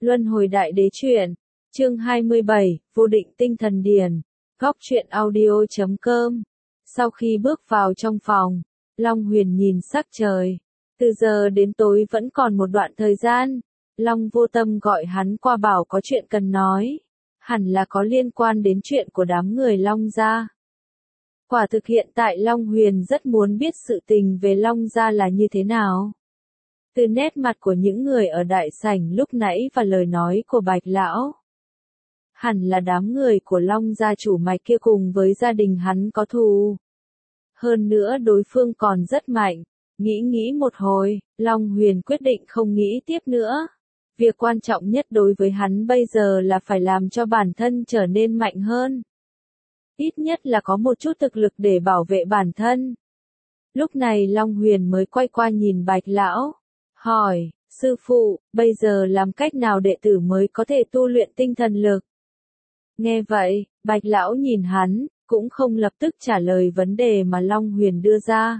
Luân hồi đại đế truyện, chương 27, vô định tinh thần điển, góc truyện audio.com. Sau khi bước vào trong phòng, Long Huyền nhìn sắc trời. Từ giờ đến tối vẫn còn một đoạn thời gian. Long Vô Tâm gọi hắn qua bảo có chuyện cần nói. Hẳn là có liên quan đến chuyện của đám người Long gia. Quả thực hiện tại Long Huyền rất muốn biết sự tình về Long gia là như thế nào. Từ nét mặt của những người ở đại sảnh lúc nãy và lời nói của Bạch Lão. Hẳn là đám người của Long gia chủ mạch kia cùng với gia đình hắn có thù. Hơn nữa đối phương còn rất mạnh. Nghĩ một hồi, Long Huyền quyết định không nghĩ tiếp nữa. Việc quan trọng nhất đối với hắn bây giờ là phải làm cho bản thân trở nên mạnh hơn. Ít nhất là có một chút thực lực để bảo vệ bản thân. Lúc này Long Huyền mới quay qua nhìn Bạch Lão. Hỏi, sư phụ, bây giờ làm cách nào đệ tử mới có thể tu luyện tinh thần lực? Nghe vậy, Bạch Lão nhìn hắn, cũng không lập tức trả lời vấn đề mà Long Huyền đưa ra.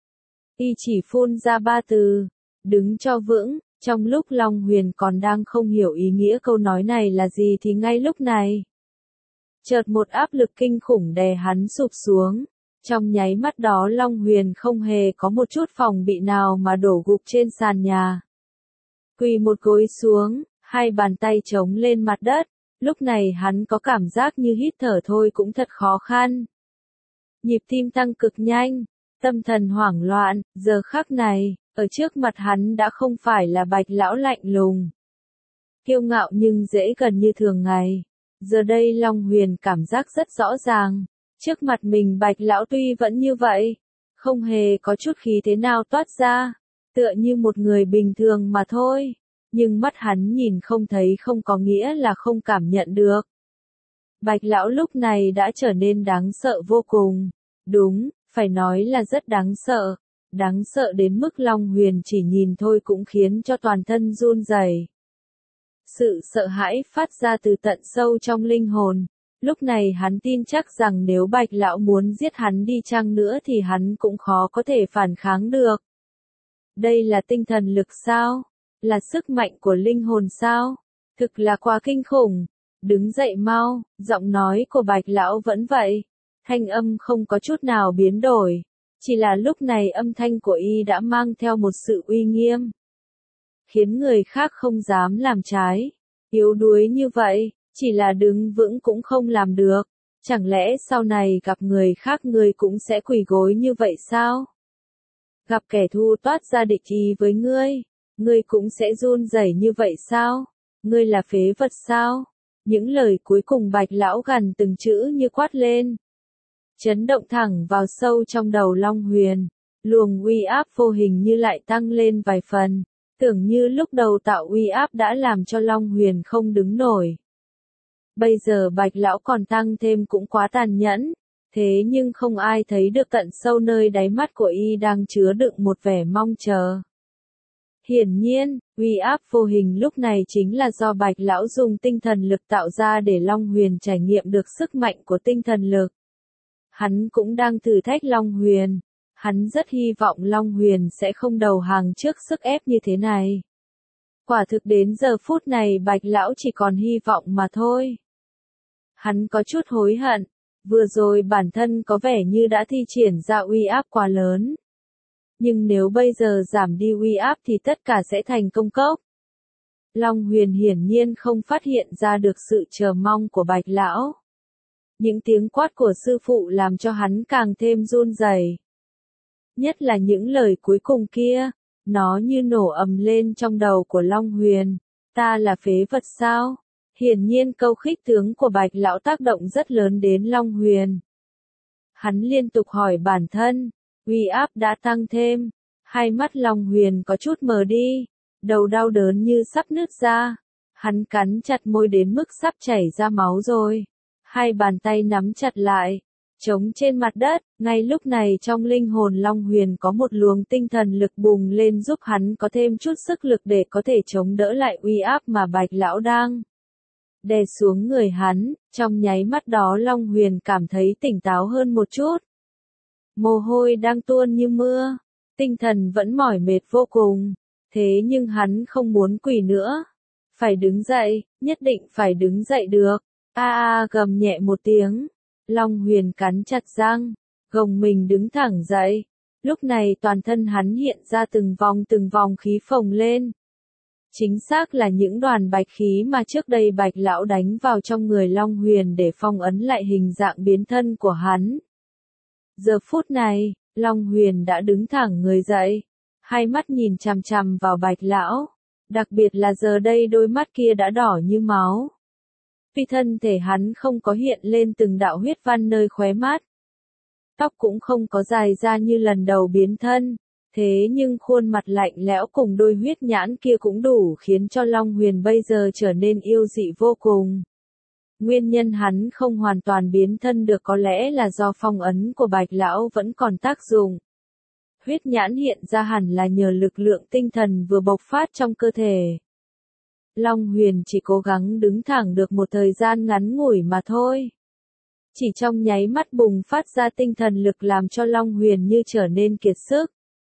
Y chỉ phun ra 3 từ, đứng cho vững. Trong lúc Long Huyền còn đang không hiểu ý nghĩa câu nói này là gì thì ngay lúc này, chợt một áp lực kinh khủng đè hắn sụp xuống. Trong nháy mắt đó Long Huyền không hề có một chút phòng bị nào mà đổ gục trên sàn nhà. Quỳ một gối xuống, hai bàn tay chống lên mặt đất. Lúc này hắn có cảm giác như hít thở thôi cũng thật khó khăn. Nhịp tim tăng cực nhanh, tâm thần hoảng loạn, giờ khắc này, ở trước mặt hắn đã không phải là Bạch Lão lạnh lùng, kiêu ngạo nhưng dễ gần như thường ngày. Giờ đây Long Huyền cảm giác rất rõ ràng. Trước mặt mình Bạch Lão tuy vẫn như vậy, không hề có chút khí thế nào toát ra, tựa như một người bình thường mà thôi, nhưng mắt hắn nhìn không thấy không có nghĩa là không cảm nhận được. Bạch Lão lúc này đã trở nên đáng sợ vô cùng, đúng, phải nói là rất đáng sợ đến mức Long Huyền chỉ nhìn thôi cũng khiến cho toàn thân run rẩy. Sự sợ hãi phát ra từ tận sâu trong linh hồn. Lúc này hắn tin chắc rằng nếu Bạch Lão muốn giết hắn đi chăng nữa thì hắn cũng khó có thể phản kháng được. Đây là tinh thần lực sao? Là sức mạnh của linh hồn sao? Thực là quá kinh khủng. Đứng dậy mau, giọng nói của Bạch Lão vẫn vậy. Thanh âm không có chút nào biến đổi. Chỉ là lúc này âm thanh của y đã mang theo một sự uy nghiêm, khiến người khác không dám làm trái. Yếu đuối như vậy, chỉ là đứng vững cũng không làm được. Chẳng lẽ sau này gặp người khác ngươi cũng sẽ quỳ gối như vậy sao? Gặp kẻ thù toát ra địch ý với ngươi cũng sẽ run rẩy như vậy sao? Ngươi là phế vật sao? Những lời cuối cùng Bạch Lão gằn từng chữ như quát lên, chấn động thẳng vào sâu trong đầu Long Huyền. Luồng uy áp vô hình như lại tăng lên vài phần. Tưởng như lúc đầu tạo uy áp đã làm cho Long Huyền không đứng nổi. Bây giờ Bạch Lão còn tăng thêm cũng quá tàn nhẫn. Thế nhưng không ai thấy được tận sâu nơi đáy mắt của y đang chứa đựng một vẻ mong chờ. Hiển nhiên, uy áp vô hình lúc này chính là do Bạch Lão dùng tinh thần lực tạo ra để Long Huyền trải nghiệm được sức mạnh của tinh thần lực. Hắn cũng đang thử thách Long Huyền. Hắn rất hy vọng Long Huyền sẽ không đầu hàng trước sức ép như thế này. Quả thực đến giờ phút này Bạch Lão chỉ còn hy vọng mà thôi. Hắn có chút hối hận. Vừa rồi bản thân có vẻ như đã thi triển ra uy áp quá lớn. Nhưng nếu bây giờ giảm đi uy áp thì tất cả sẽ thành công cốc. Long Huyền hiển nhiên không phát hiện ra được sự chờ mong của Bạch Lão. Những tiếng quát của sư phụ làm cho hắn càng thêm run rẩy. Nhất là những lời cuối cùng kia, nó như nổ ầm lên trong đầu của Long Huyền. Ta là phế vật sao? Hiển nhiên câu khích tướng của Bạch Lão tác động rất lớn đến Long Huyền. Hắn liên tục hỏi bản thân, uy áp đã tăng thêm. Hai mắt Long Huyền có chút mờ đi, đầu đau đớn như sắp nứt ra. Hắn cắn chặt môi đến mức sắp chảy ra máu rồi. Hai bàn tay nắm chặt lại, trống trên mặt đất. Ngay lúc này trong linh hồn Long Huyền có một luồng tinh thần lực bùng lên giúp hắn có thêm chút sức lực để có thể chống đỡ lại uy áp mà Bạch Lão đang đè xuống người hắn. Trong nháy mắt đó Long Huyền cảm thấy tỉnh táo hơn một chút. Mồ hôi đang tuôn như mưa, tinh thần vẫn mỏi mệt vô cùng. Thế nhưng hắn không muốn quỳ nữa. Phải đứng dậy, nhất định phải đứng dậy được. Gầm nhẹ một tiếng. Long Huyền cắn chặt răng, gồng mình đứng thẳng dậy. Lúc này toàn thân hắn hiện ra từng vòng khí phồng lên. Chính xác là những đoàn bạch khí mà trước đây Bạch lão đánh vào trong người Long Huyền để phong ấn lại hình dạng biến thân của hắn. Giờ phút này, Long Huyền đã đứng thẳng người dậy, hai mắt nhìn chằm chằm vào Bạch lão, đặc biệt là giờ đây đôi mắt kia đã đỏ như máu. Vì thân thể hắn không có hiện lên từng đạo huyết văn nơi khóe mắt. Tóc cũng không có dài ra như lần đầu biến thân, thế nhưng khuôn mặt lạnh lẽo cùng đôi huyết nhãn kia cũng đủ khiến cho Long Huyền bây giờ trở nên yêu dị vô cùng. Nguyên nhân hắn không hoàn toàn biến thân được có lẽ là do phong ấn của Bạch lão vẫn còn tác dụng. Huyết nhãn hiện ra hẳn là nhờ lực lượng tinh thần vừa bộc phát trong cơ thể. Long Huyền chỉ cố gắng đứng thẳng được một thời gian ngắn ngủi mà thôi. Chỉ trong nháy mắt bùng phát ra tinh thần lực làm cho Long Huyền như trở nên kiệt sức.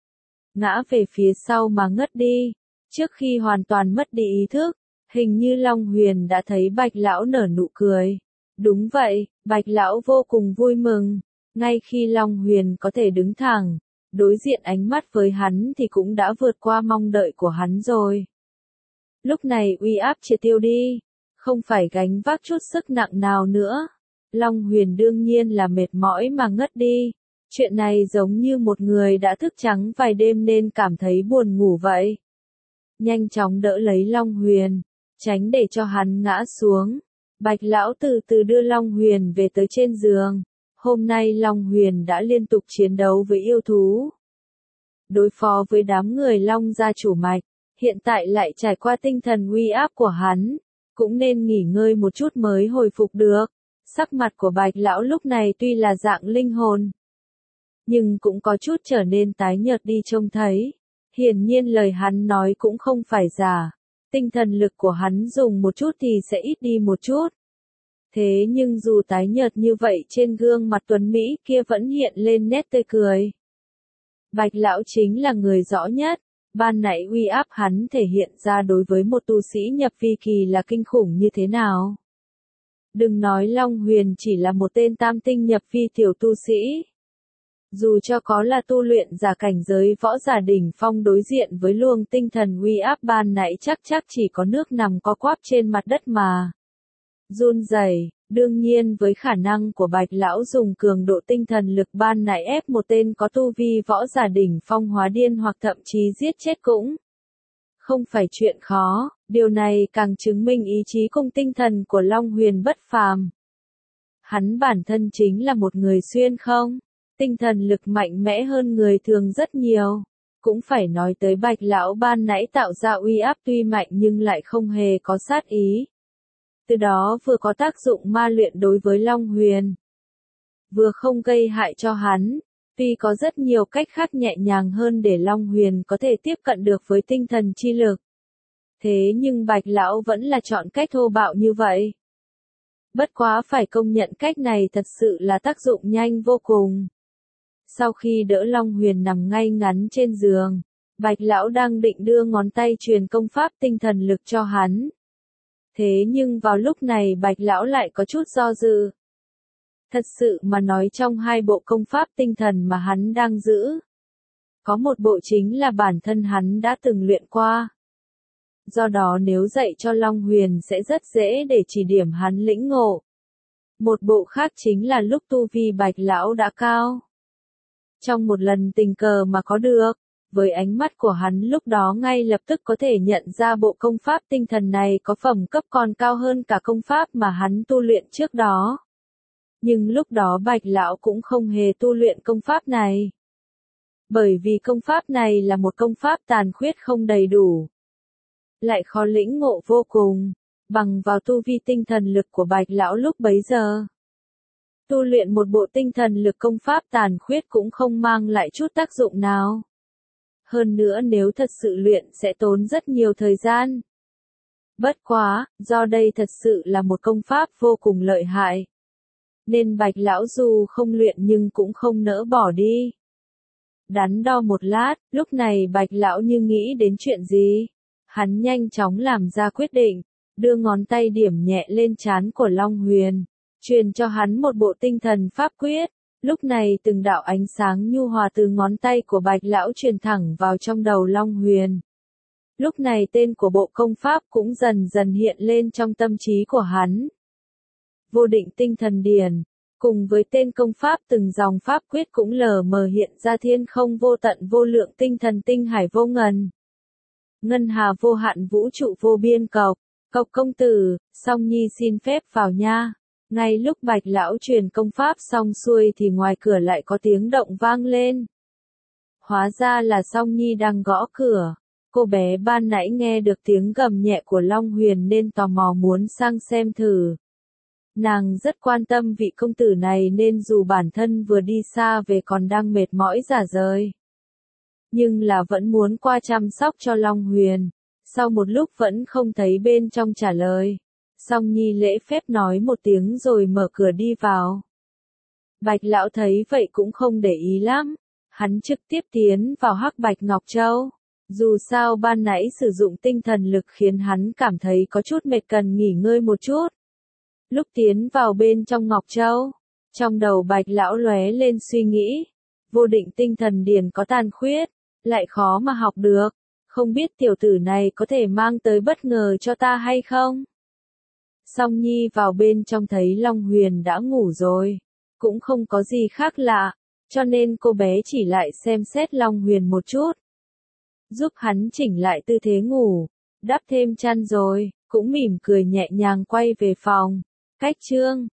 Ngã về phía sau mà ngất đi. Trước khi hoàn toàn mất đi ý thức, hình như Long Huyền đã thấy Bạch lão nở nụ cười. Đúng vậy, Bạch lão vô cùng vui mừng. Ngay khi Long Huyền có thể đứng thẳng, đối diện ánh mắt với hắn thì cũng đã vượt qua mong đợi của hắn rồi. Lúc này uy áp triệt tiêu đi, không phải gánh vác chút sức nặng nào nữa. Long Huyền đương nhiên là mệt mỏi mà ngất đi. Chuyện này giống như một người đã thức trắng vài đêm nên cảm thấy buồn ngủ vậy. Nhanh chóng đỡ lấy Long Huyền, tránh để cho hắn ngã xuống. Bạch lão từ từ đưa Long Huyền về tới trên giường. Hôm nay Long Huyền đã liên tục chiến đấu với yêu thú. Đối phó với đám người Long gia chủ mạch, hiện tại lại trải qua tinh thần uy áp của hắn, cũng nên nghỉ ngơi một chút mới hồi phục được. Sắc mặt của Bạch lão lúc này tuy là dạng linh hồn, nhưng cũng có chút trở nên tái nhợt đi trông thấy. Hiển nhiên lời hắn nói cũng không phải giả. Tinh thần lực của hắn dùng một chút thì sẽ ít đi một chút. Thế nhưng dù tái nhợt như vậy trên gương mặt tuấn Mỹ kia vẫn hiện lên nét tươi cười. Bạch lão chính là người rõ nhất. Ban nãy uy áp hắn thể hiện ra đối với một tu sĩ nhập vi kỳ là kinh khủng như thế nào. Đừng nói Long Huyền chỉ là một tên tam tinh nhập vi tiểu tu sĩ. Dù cho có là tu luyện giả cảnh giới võ giả đỉnh phong đối diện với luồng tinh thần uy áp ban nãy chắc chỉ có nước nằm co quắp trên mặt đất mà run rẩy. Đương nhiên với khả năng của Bạch lão dùng cường độ tinh thần lực ban nãy ép một tên có tu vi võ giả đỉnh phong hóa điên hoặc thậm chí giết chết cũng không phải chuyện khó. Điều này càng chứng minh ý chí cùng tinh thần của Long Huyền bất phàm. Hắn bản thân chính là một người xuyên không tinh thần lực mạnh mẽ hơn người thường rất nhiều. Cũng phải nói tới Bạch lão ban nãy tạo ra uy áp tuy mạnh nhưng lại không hề có sát ý. Từ đó vừa có tác dụng ma luyện đối với Long Huyền, vừa không gây hại cho hắn. Tuy có rất nhiều cách khác nhẹ nhàng hơn để Long Huyền có thể tiếp cận được với tinh thần chi lực. Thế nhưng Bạch lão vẫn là chọn cách thô bạo như vậy. Bất quá phải công nhận cách này thật sự là tác dụng nhanh vô cùng. Sau khi đỡ Long Huyền nằm ngay ngắn trên giường, Bạch lão đang định đưa ngón tay truyền công pháp tinh thần lực cho hắn. Thế nhưng vào lúc này Bạch lão lại có chút do dự. Thật sự mà nói trong hai bộ công pháp tinh thần mà hắn đang giữ, có một bộ chính là bản thân hắn đã từng luyện qua. Do đó nếu dạy cho Long Huyền sẽ rất dễ để chỉ điểm hắn lĩnh ngộ. Một bộ khác chính là lúc tu vi Bạch lão đã cao. Trong một lần tình cờ mà có được, với ánh mắt của hắn lúc đó ngay lập tức có thể nhận ra bộ công pháp tinh thần này có phẩm cấp còn cao hơn cả công pháp mà hắn tu luyện trước đó. Nhưng lúc đó Bạch lão cũng không hề tu luyện công pháp này. Bởi vì công pháp này là một công pháp tàn khuyết không đầy đủ, lại khó lĩnh ngộ vô cùng, bằng vào tu vi tinh thần lực của Bạch lão lúc bấy giờ. Tu luyện một bộ tinh thần lực công pháp tàn khuyết cũng không mang lại chút tác dụng nào. Hơn nữa nếu thật sự luyện sẽ tốn rất nhiều thời gian. Bất quá, do đây thật sự là một công pháp vô cùng lợi hại, nên Bạch lão dù không luyện nhưng cũng không nỡ bỏ đi. Đắn đo một lát, lúc này Bạch lão như nghĩ đến chuyện gì. Hắn nhanh chóng làm ra quyết định, đưa ngón tay điểm nhẹ lên trán của Long Huyền, truyền cho hắn một bộ tinh thần pháp quyết. Lúc này từng đạo ánh sáng nhu hòa từ ngón tay của Bạch lão truyền thẳng vào trong đầu Long Huyền. Lúc này tên của bộ công pháp cũng dần dần hiện lên trong tâm trí của hắn. Vô định tinh thần điển, cùng với tên công pháp từng dòng pháp quyết cũng lờ mờ hiện ra thiên không vô tận vô lượng tinh thần tinh hải vô ngần. Ngân hà vô hạn vũ trụ vô biên cộc, cộc công tử, Song Nhi xin phép vào nha. Ngay lúc Bạch lão truyền công pháp xong xuôi thì ngoài cửa lại có tiếng động vang lên. Hóa ra là Song Nhi đang gõ cửa. Cô bé ban nãy nghe được tiếng gầm nhẹ của Long Huyền nên tò mò muốn sang xem thử. Nàng rất quan tâm vị công tử này nên dù bản thân vừa đi xa về còn đang mệt mỏi rã rời, nhưng là vẫn muốn qua chăm sóc cho Long Huyền. Sau một lúc vẫn không thấy bên trong trả lời. Song Nhi lễ phép nói một tiếng rồi mở cửa đi vào. Bạch lão thấy vậy cũng không để ý lắm. Hắn trực tiếp tiến vào hắc bạch Ngọc Châu. Dù sao ban nãy sử dụng tinh thần lực khiến hắn cảm thấy có chút mệt cần nghỉ ngơi một chút. Lúc tiến vào bên trong Ngọc Châu, trong đầu Bạch lão lóe lên suy nghĩ. Vô định tinh thần điển có tàn khuyết, lại khó mà học được. Không biết tiểu tử này có thể mang tới bất ngờ cho ta hay không? Song Nhi vào bên trong thấy Long Huyền đã ngủ rồi. Cũng không có gì khác lạ, cho nên cô bé chỉ lại xem xét Long Huyền một chút. Giúp hắn chỉnh lại tư thế ngủ, đắp thêm chăn rồi, cũng mỉm cười nhẹ nhàng quay về phòng. Cách chương